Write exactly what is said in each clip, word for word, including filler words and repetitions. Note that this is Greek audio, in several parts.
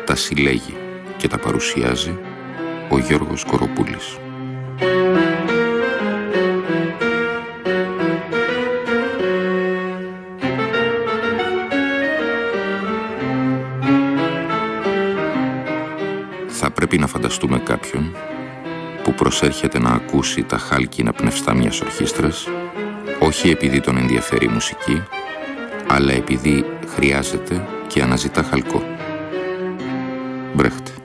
τα συλλέγει και τα παρουσιάζει ο Γιώργος Κοροπούλης. Θα πρέπει να φανταστούμε κάποιον που προσέρχεται να ακούσει τα χάλκινα πνευστά μιας ορχήστρας, όχι επειδή τον ενδιαφέρει η μουσική, αλλά επειδή χρειάζεται και αναζητά χαλκό. Μπρέχτε.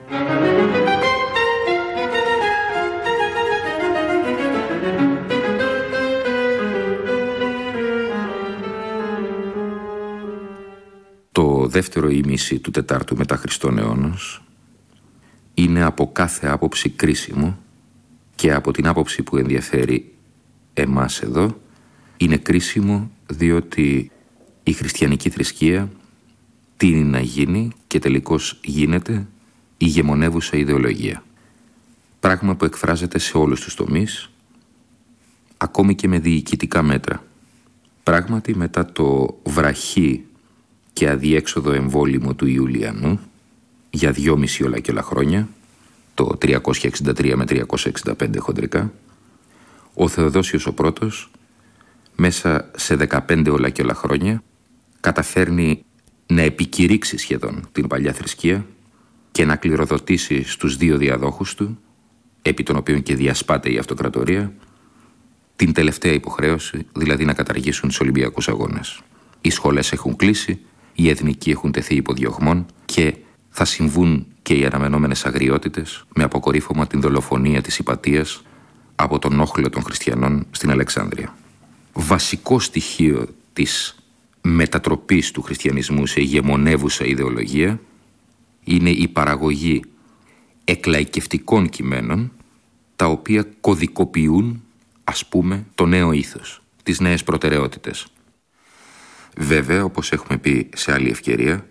Το δεύτερο ήμιση του τετάρτου μετά Χριστόν αιώνος είναι από κάθε άποψη κρίσιμο και από την άποψη που ενδιαφέρει εμάς εδώ είναι κρίσιμο διότι η χριστιανική θρησκεία τείνει να γίνει και τελικώς γίνεται ηγεμονεύουσα ιδεολογία. Πράγμα που εκφράζεται σε όλους τους τομείς, ακόμη και με διοικητικά μέτρα. Πράγματι μετά το βραχή και αδιέξοδο εμβόλυμο του Ιουλιανού για δυόμιση όλα και όλα χρόνια, το τριακόσια εξήντα τρία με τριακόσια εξήντα πέντε χοντρικά, ο Θεοδόσιος ο πρώτος μέσα σε δεκαπέντε όλα και όλα χρόνια καταφέρνει να επικηρύξει σχεδόν την παλιά θρησκεία και να κληροδοτήσει στους δύο διαδόχους του, επί των οποίων και διασπάται η αυτοκρατορία, την τελευταία υποχρέωση, δηλαδή να καταργήσουν τους Ολυμπιακούς Αγώνες. Οι σχολές έχουν κλείσει, οι εθνικοί έχουν τεθεί υποδιωγμών και θα συμβούν και οι αναμενόμενες αγριότητες με αποκορύφωμα την δολοφονία της Ιπατίας από τον όχλο των χριστιανών στην Αλεξάνδρεια. Βασικό στοιχείο της μετατροπής του χριστιανισμού σε ηγεμονεύουσα ιδεολογία είναι η παραγωγή εκλαϊκευτικών κειμένων τα οποία κωδικοποιούν, ας πούμε, το νέο ήθος, τις νέες προτεραιότητες. Βέβαια, όπως έχουμε πει σε άλλη ευκαιρία,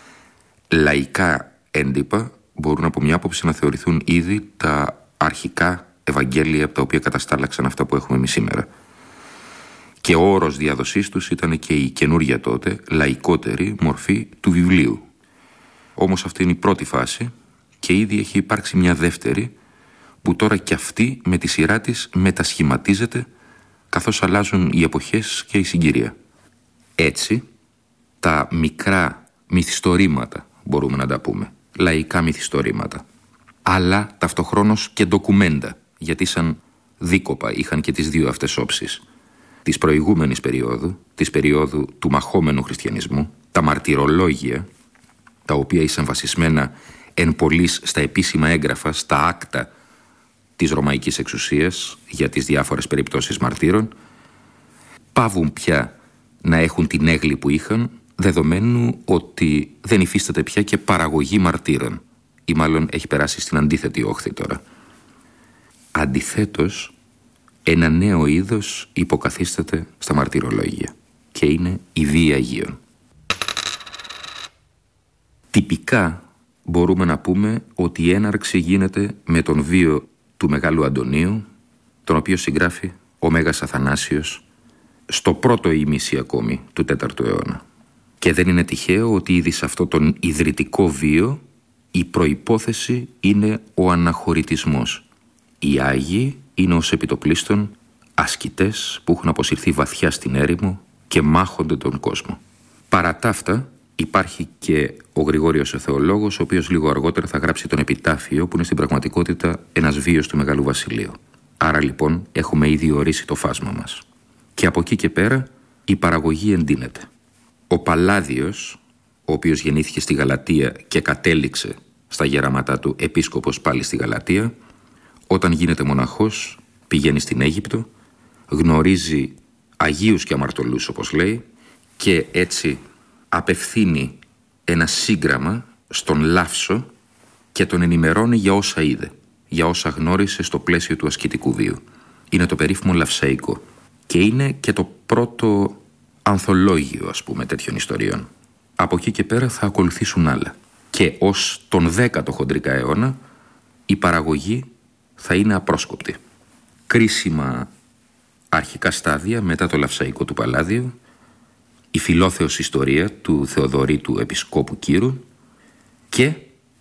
λαϊκά έντυπα μπορούν από μια άποψη να θεωρηθούν ήδη τα αρχικά Ευαγγέλια από τα οποία καταστάλαξαν αυτά που έχουμε εμείς σήμερα. Και ο όρος διάδοσής τους ήταν και η καινούρια τότε, λαϊκότερη μορφή του βιβλίου. Όμως αυτή είναι η πρώτη φάση και ήδη έχει υπάρξει μια δεύτερη που τώρα κι αυτή με τη σειρά της μετασχηματίζεται καθώς αλλάζουν οι εποχές και η συγκυρία. Έτσι, τα μικρά μυθιστορήματα μπορούμε να τα πούμε, λαϊκά μυθιστορήματα, αλλά ταυτοχρόνως και ντοκουμέντα, γιατί σαν δίκοπα είχαν και τις δύο αυτές όψεις. Της προηγούμενης περίοδου, της περίοδου του μαχόμενου χριστιανισμού, τα μαρτυρολόγια, τα οποία ήσαν βασισμένα εν πολλοίς στα επίσημα έγγραφα, στα άκτα της Ρωμαϊκής εξουσίας για τις διάφορες περιπτώσεις μαρτύρων, πάβουν πια να έχουν την έγκλη που είχαν, δεδομένου ότι δεν υφίσταται πια και παραγωγή μαρτύρων, ή μάλλον έχει περάσει στην αντίθετη όχθη τώρα. Αντιθέτως, ένα νέο είδος υποκαθίσταται στα μαρτυρολόγια και είναι η βία Αγίων. Τυπικά μπορούμε να πούμε ότι η έναρξη γίνεται με τον βίο του Μεγάλου Αντωνίου, τον οποίο συγγράφει ο Μέγας Αθανάσιος στο πρώτο ήμιση ακόμη του τέταρτου αιώνα. Και δεν είναι τυχαίο ότι ήδη σε αυτό τον ιδρυτικό βίο η προϋπόθεση είναι ο αναχωρητισμός. Οι Άγιοι είναι ως επιτοπλίστων ασκητές που έχουν αποσυρθεί βαθιά στην έρημο και μάχονται τον κόσμο. Παρά τα αυτά υπάρχει και ο Γρηγόριος ο Θεολόγος, ο οποίος λίγο αργότερα θα γράψει τον Επιτάφιο, που είναι στην πραγματικότητα ένας βίος του Μεγάλου Βασιλείου. Άρα λοιπόν έχουμε ήδη ορίσει το φάσμα μας. Και από εκεί και πέρα η παραγωγή εντείνεται. Ο Παλάδιος, ο οποίος γεννήθηκε στη Γαλατία και κατέληξε στα γεράματά του επίσκοπος πάλι στη Γαλατία, όταν γίνεται μοναχός πηγαίνει στην Αίγυπτο, γνωρίζει Αγίους και αμαρτωλούς όπως λέει και έτσι απευθύνει ένα σύγγραμμα στον Λάφσο και τον ενημερώνει για όσα είδε, για όσα γνώρισε στο πλαίσιο του ασκητικού βίου. Είναι το περίφημο Λαυσαϊκό και είναι και το πρώτο ανθολόγιο, ας πούμε, τέτοιων ιστοριών. Από εκεί και πέρα θα ακολουθήσουν άλλα. Και ως τον δέκατο χοντρικά αιώνα η παραγωγή θα είναι απρόσκοπτη. Κρίσιμα αρχικά στάδια μετά το Λαυσαϊκό του Παλάδιου, η φιλόθεος ιστορία του Θεοδωρήτου Επισκόπου Κύρου και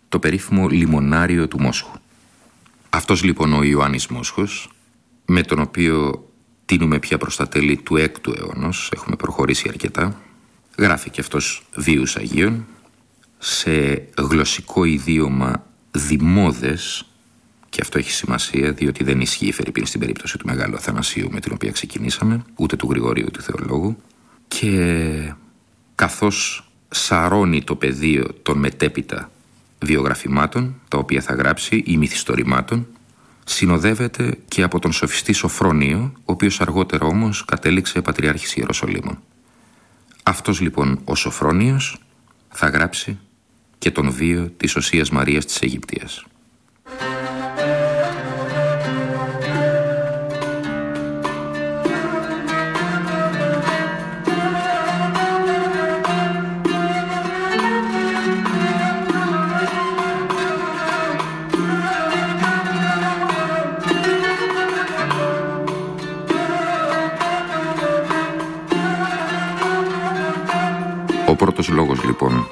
το περίφημο λιμονάριο του Μόσχου. Αυτός λοιπόν ο Ιωάννης Μόσχος, με τον οποίο τίνουμε πια προς τα τέλη του έκτου αιώνος, έχουμε προχωρήσει αρκετά, γράφει και αυτός βίους Αγίων σε γλωσσικό ιδίωμα δημόδες, και αυτό έχει σημασία διότι δεν ισχύει φερειπίν στην περίπτωση του Μεγάλου Αθανασίου με την οποία ξεκινήσαμε, ούτε του Γρηγορίου του Θεολόγου, και καθώς σαρώνει το πεδίο των μετέπειτα βιογραφημάτων, τα οποία θα γράψει, ή μυθιστορημάτων, συνοδεύεται και από τον σοφιστή Σοφρόνιο, ο οποίος αργότερα όμως κατέληξε πατριάρχης Ιεροσολύμων. Αυτός λοιπόν ο Σοφρόνιος θα γράψει και τον βίο της Οσίας Μαρίας της Αιγυπτίας. Ο πρώτος λόγος λοιπόν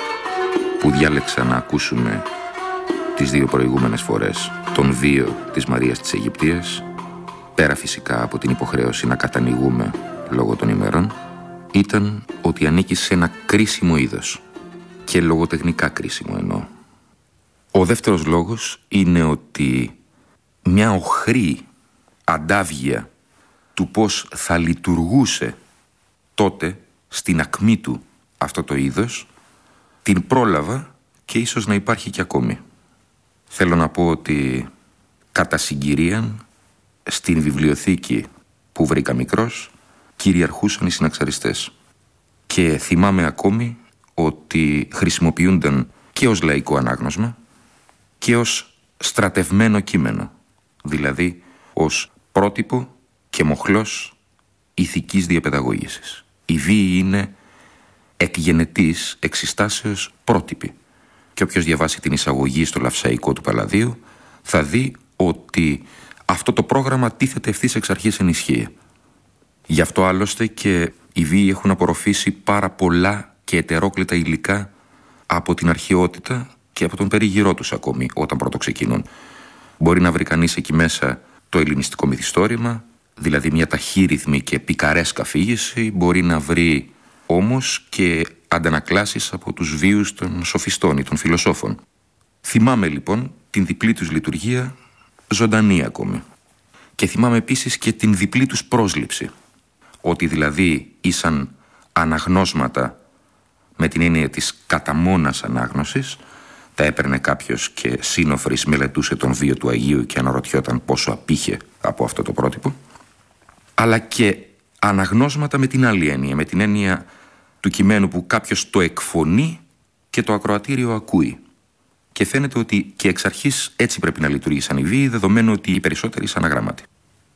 που διάλεξα να ακούσουμε τις δύο προηγούμενες φορές τον βίο της Μαρίας της Αιγυπτίας, πέρα φυσικά από την υποχρέωση να κατανοηγούμε λόγω των ημερών, ήταν ότι ανήκει σε ένα κρίσιμο είδος, και λογοτεχνικά κρίσιμο εννοώ. Ο δεύτερος λόγος είναι ότι μια οχρή αντάβγεια του πώς θα λειτουργούσε τότε στην ακμή του αυτό το είδος, την πρόλαβα και ίσως να υπάρχει και ακόμη. Θέλω να πω ότι κατά συγκυρίαν στην βιβλιοθήκη που βρήκα μικρός κυριαρχούσαν οι συναξαριστές, και θυμάμαι ακόμη ότι χρησιμοποιούνταν και ως λαϊκό ανάγνωσμα και ως στρατευμένο κείμενο, δηλαδή ως πρότυπο και μοχλός ηθικής διαπαιδαγώγησης. Η βίη είναι εκ γενετής εξιστάσεως πρότυπη, και όποιος διαβάσει την εισαγωγή στο Λαυσαϊκό του Παλαδίου θα δει ότι αυτό το πρόγραμμα τίθεται ευθύς εξ αρχής εν ισχύ. Γι' αυτό άλλωστε και οι βίοι έχουν απορροφήσει πάρα πολλά και ετερόκλητα υλικά από την αρχαιότητα και από τον περίγυρό τους ακόμη όταν πρώτο ξεκινούν. Μπορεί να βρει κανείς εκεί μέσα το ελληνιστικό μυθιστόρημα, δηλαδή μια ταχύρυθμη και πικαρέσκα αφήγηση, μπορεί να βρει όμως και αντανακλάσεις από τους βίους των σοφιστών ή των φιλοσόφων. Θυμάμαι λοιπόν την διπλή τους λειτουργία ζωντανή ακόμη. Και θυμάμαι επίσης και την διπλή τους πρόσληψη. Ότι δηλαδή ήσαν αναγνώσματα με την έννοια της καταμόνας ανάγνωσης. Τα έπαιρνε κάποιος και σύνοφρης μελετούσε τον βίο του Αγίου και αναρωτιόταν πόσο απήχε από αυτό το πρότυπο. Αλλά και αναγνώσματα με την άλλη έννοια, με την έννοια του κειμένου που κάποιος το εκφωνεί και το ακροατήριο ακούει. Και φαίνεται ότι και εξ αρχής έτσι πρέπει να λειτουργήσαν οι βίοι, δεδομένου ότι οι περισσότεροι σαν αναγράμματοι.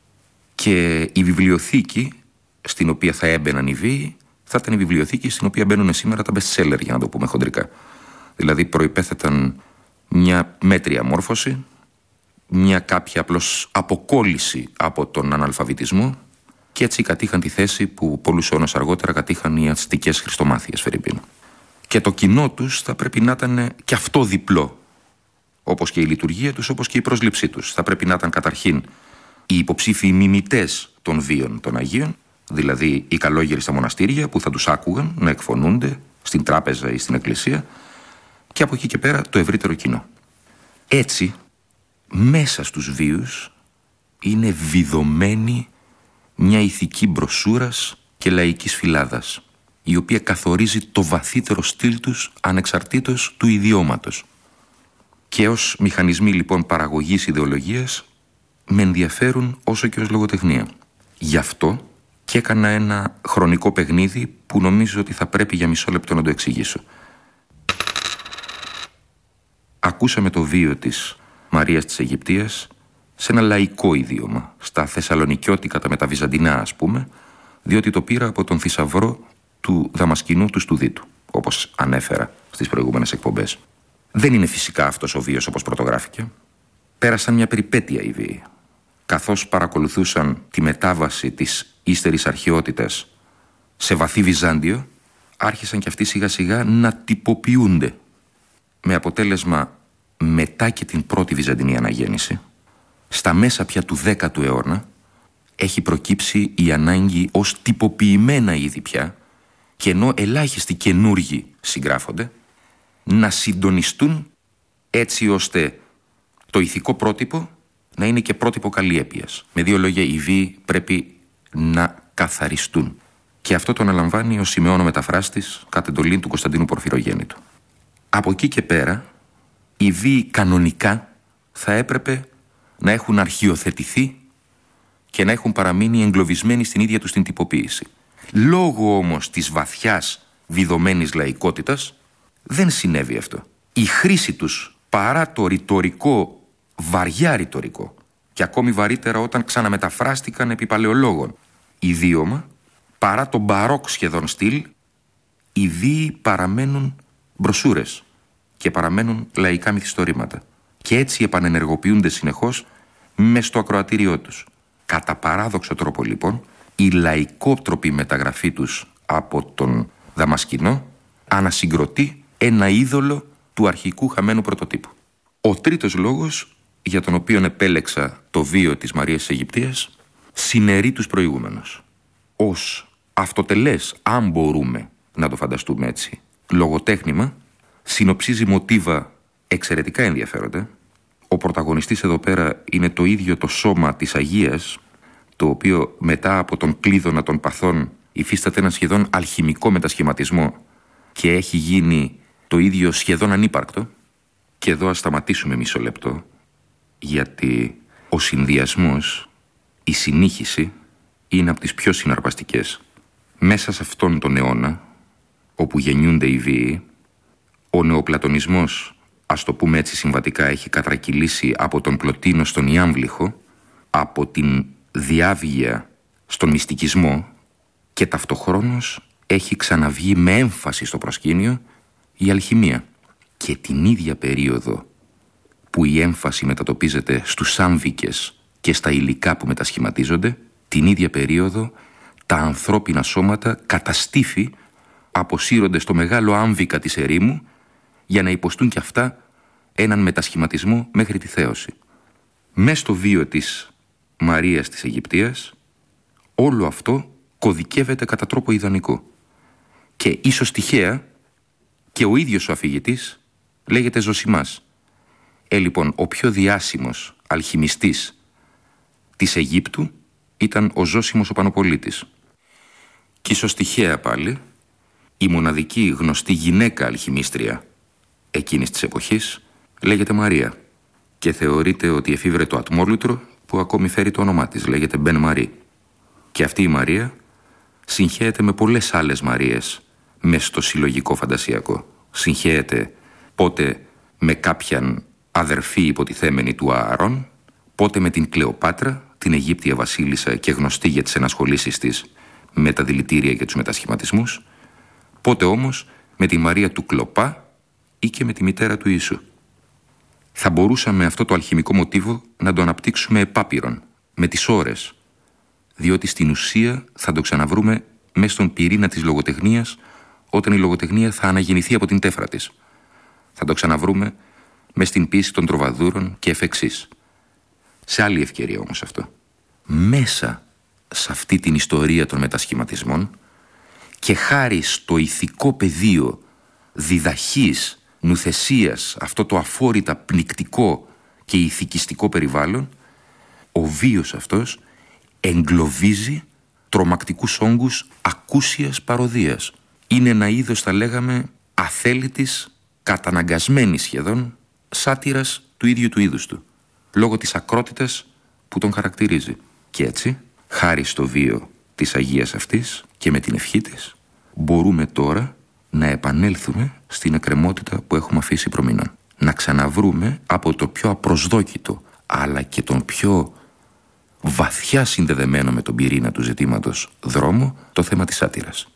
Και η βιβλιοθήκη στην οποία θα έμπαιναν οι βίοι θα ήταν η βιβλιοθήκη στην οποία μπαίνουν σήμερα τα best seller, για να το πούμε χοντρικά. Δηλαδή προϋπέθεταν μια μέτρια μόρφωση, μια κάποια απλώς αποκόλληση από τον αναλφαβητισμό, και έτσι κατήχαν τη θέση που πολλούς αιώνες αργότερα κατήχαν οι αστικές χριστομάθειες φερειπίν. Και το κοινό τους θα πρέπει να ήταν και αυτό διπλό, όπως και η λειτουργία τους, όπως και η πρόσληψή τους. Θα πρέπει να ήταν καταρχήν οι υποψήφιοι μιμητές των βίων των Αγίων, δηλαδή οι καλόγεροι στα μοναστήρια που θα τους άκουγαν να εκφωνούνται στην τράπεζα ή στην εκκλησία, και από εκεί και πέρα το ευρύτερο κοινό. Έτσι, μέσα στους βίους είναι βιδωμένη μια ηθική μπροσούρας και λαϊκής φυλάδας, η οποία καθορίζει το βαθύτερο στυλ τους ανεξαρτήτως του ιδιώματος. Και ως μηχανισμοί λοιπόν παραγωγής ιδεολογίας με ενδιαφέρουν όσο και ως λογοτεχνία. Γι' αυτό και έκανα ένα χρονικό παιχνίδι που νομίζω ότι θα πρέπει για μισό λεπτό να το εξηγήσω. Ακούσαμε το βίο της Μαρίας της Αιγυπτίας σε ένα λαϊκό ιδίωμα, στα θεσσαλονικιώτικα τα μεταβυζαντινά ας πούμε, διότι το πήρα από τον θησαυρό του Δαμασκηνού του Στουδίτου, όπως ανέφερα στις προηγούμενες εκπομπές. Δεν είναι φυσικά αυτός ο βίος όπως πρωτογράφηκε. Πέρασαν μια περιπέτεια οι βίοι. Καθώς παρακολουθούσαν τη μετάβαση της ύστερης αρχαιότητας σε βαθύ Βυζάντιο, άρχισαν και αυτοί σιγά σιγά να τυποποιούνται, με αποτέλεσμα μετά και την πρώτη Βυζαντινή αναγέννηση, στα μέσα πια του δέκατου αιώνα, έχει προκύψει η ανάγκη ως τυποποιημένα είδη πια, και ενώ ελάχιστοι καινούργοι συγγράφονται, να συντονιστούν έτσι ώστε το ηθικό πρότυπο να είναι και πρότυπο καλλιέπειας. Με δύο λόγια, οι βίοι πρέπει να καθαριστούν. Και αυτό το αναλαμβάνει ο Σιμεών ο Μεταφράστης κατ' εντολή του Κωνσταντίνου Πορφυρογέννητου. Από εκεί και πέρα, οι βίοι κανονικά θα έπρεπε να έχουν αρχιοθετηθεί και να έχουν παραμείνει εγκλωβισμένοι στην ίδια τους την τυποποίηση. Λόγω όμως της βαθιάς βιδωμένης λαϊκότητας δεν συνέβη αυτό. Η χρήση τους, παρά το ρητορικό, βαριά ρητορικό, και ακόμη βαρύτερα όταν ξαναμεταφράστηκαν επί παλαιολόγων ιδίωμα, παρά το μπαρόκ σχεδόν στυλ, οι βίοι παραμένουν μπροσούρες και παραμένουν λαϊκά μυθιστορήματα. Και έτσι επανενεργοποιούνται συνεχώς μες στο ακροατήριό τους. Κατά παράδοξο τρόπο λοιπόν, η λαϊκότροπη μεταγραφή τους από τον Δαμασκηνό ανασυγκροτεί ένα είδωλο του αρχικού χαμένου πρωτοτύπου. Ο τρίτος λόγος για τον οποίο επέλεξα το βίο της Μαρίας της Αιγυπτίας συναιρεί τους προηγούμενους. Ως αυτοτελές, αν μπορούμε να το φανταστούμε έτσι, λογοτέχνημα, συνοψίζει μοτίβα εξαιρετικά ενδιαφέροντα. Ο πρωταγωνιστής εδώ πέρα είναι το ίδιο το σώμα της Αγίας, το οποίο μετά από τον κλείδωνα των παθών υφίσταται ένα σχεδόν αλχημικό μετασχηματισμό και έχει γίνει το ίδιο σχεδόν ανύπαρκτο. Και εδώ ας σταματήσουμε μισό λεπτό, γιατί ο συνδυασμός, η συνήχιση είναι από τις πιο συναρπαστικές. Μέσα σε αυτόν τον αιώνα, όπου γεννιούνται οι βίοι, ο νεοπλατωνισμός, ας το πούμε έτσι συμβατικά, έχει κατρακυλήσει από τον Πλωτίνο στον Ιάμβλιχο, από την διάβγεια στον μυστικισμό, και ταυτοχρόνως έχει ξαναβγεί με έμφαση στο προσκήνιο η αλχημία. Και την ίδια περίοδο που η έμφαση μετατοπίζεται στους άμβικες και στα υλικά που μετασχηματίζονται, την ίδια περίοδο τα ανθρώπινα σώματα καταστήφοι αποσύρονται στο μεγάλο άμβικα της ερήμου για να υποστούν κι αυτά έναν μετασχηματισμό μέχρι τη θέωση. Μες στο βίο της Μαρίας της Αιγυπτίας όλο αυτό κωδικεύεται κατά τρόπο ιδανικό. Και ίσως τυχαία και ο ίδιος ο αφηγητής λέγεται Ζωσιμάς. Ε, λοιπόν, ο πιο διάσημος αλχημιστής της Αιγύπτου ήταν ο Ζώσιμος ο Πανοπολίτης. Και ίσως τυχαία πάλι η μοναδική γνωστή γυναίκα αλχημίστρια εκείνης της εποχής λέγεται Μαρία και θεωρείται ότι εφήβρε το ατμόλουτρο που ακόμη φέρει το όνομά της, λέγεται Μπεν Μαρί. Και αυτή η Μαρία συγχέεται με πολλές άλλες Μαρίες μες στο συλλογικό φαντασιακό. Συγχέεται πότε με κάποιαν αδερφή υποτιθέμενη του Ααρών, πότε με την Κλεοπάτρα, την Αιγύπτια βασίλισσα και γνωστή για τις ενασχολήσεις της με τα δηλητήρια και τους μετασχηματισμούς, πότε όμως με τη Μαρία του Κλοπά ή και με τη μητέρα του Ιησού. Θα μπορούσαμε αυτό το αλχημικό μοτίβο να το αναπτύξουμε επάπειρον, με τις ώρες, διότι στην ουσία θα το ξαναβρούμε μέσα στον πυρήνα της λογοτεχνίας όταν η λογοτεχνία θα αναγεννηθεί από την τέφρα της. Θα το ξαναβρούμε μες στην ποίηση των τροβαδούρων και εφ' εξής. Σε άλλη ευκαιρία όμως αυτό. Μέσα σε αυτή την ιστορία των μετασχηματισμών και χάρη στο ηθικό πεδίο διδαχής, νουθεσίας, αυτό το αφόρητα πνικτικό και ηθικιστικό περιβάλλον, ο βίος αυτός εγκλωβίζει τρομακτικούς όγκους ακούσιας παροδίας. Είναι ένα είδος, θα λέγαμε, αθέλητης, καταναγκασμένης σχεδόν, σάτυρας του ίδιου του είδους του, λόγω της ακρότητας που τον χαρακτηρίζει. Και έτσι, χάρη στο βίο της Αγίας αυτής και με την ευχή της, μπορούμε τώρα να επανέλθουμε στην εκκρεμότητα που έχουμε αφήσει προμηνών. Να ξαναβρούμε από το πιο απροσδόκητο, αλλά και τον πιο βαθιά συνδεδεμένο με τον πυρήνα του ζητήματος δρόμο, το θέμα της σάτυρας.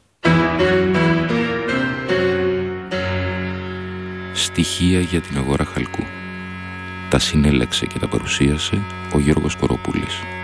Στοιχεία για την αγορά χαλκού. Τα συνέλεξε και τα παρουσίασε ο Γιώργος Κοροπούλης.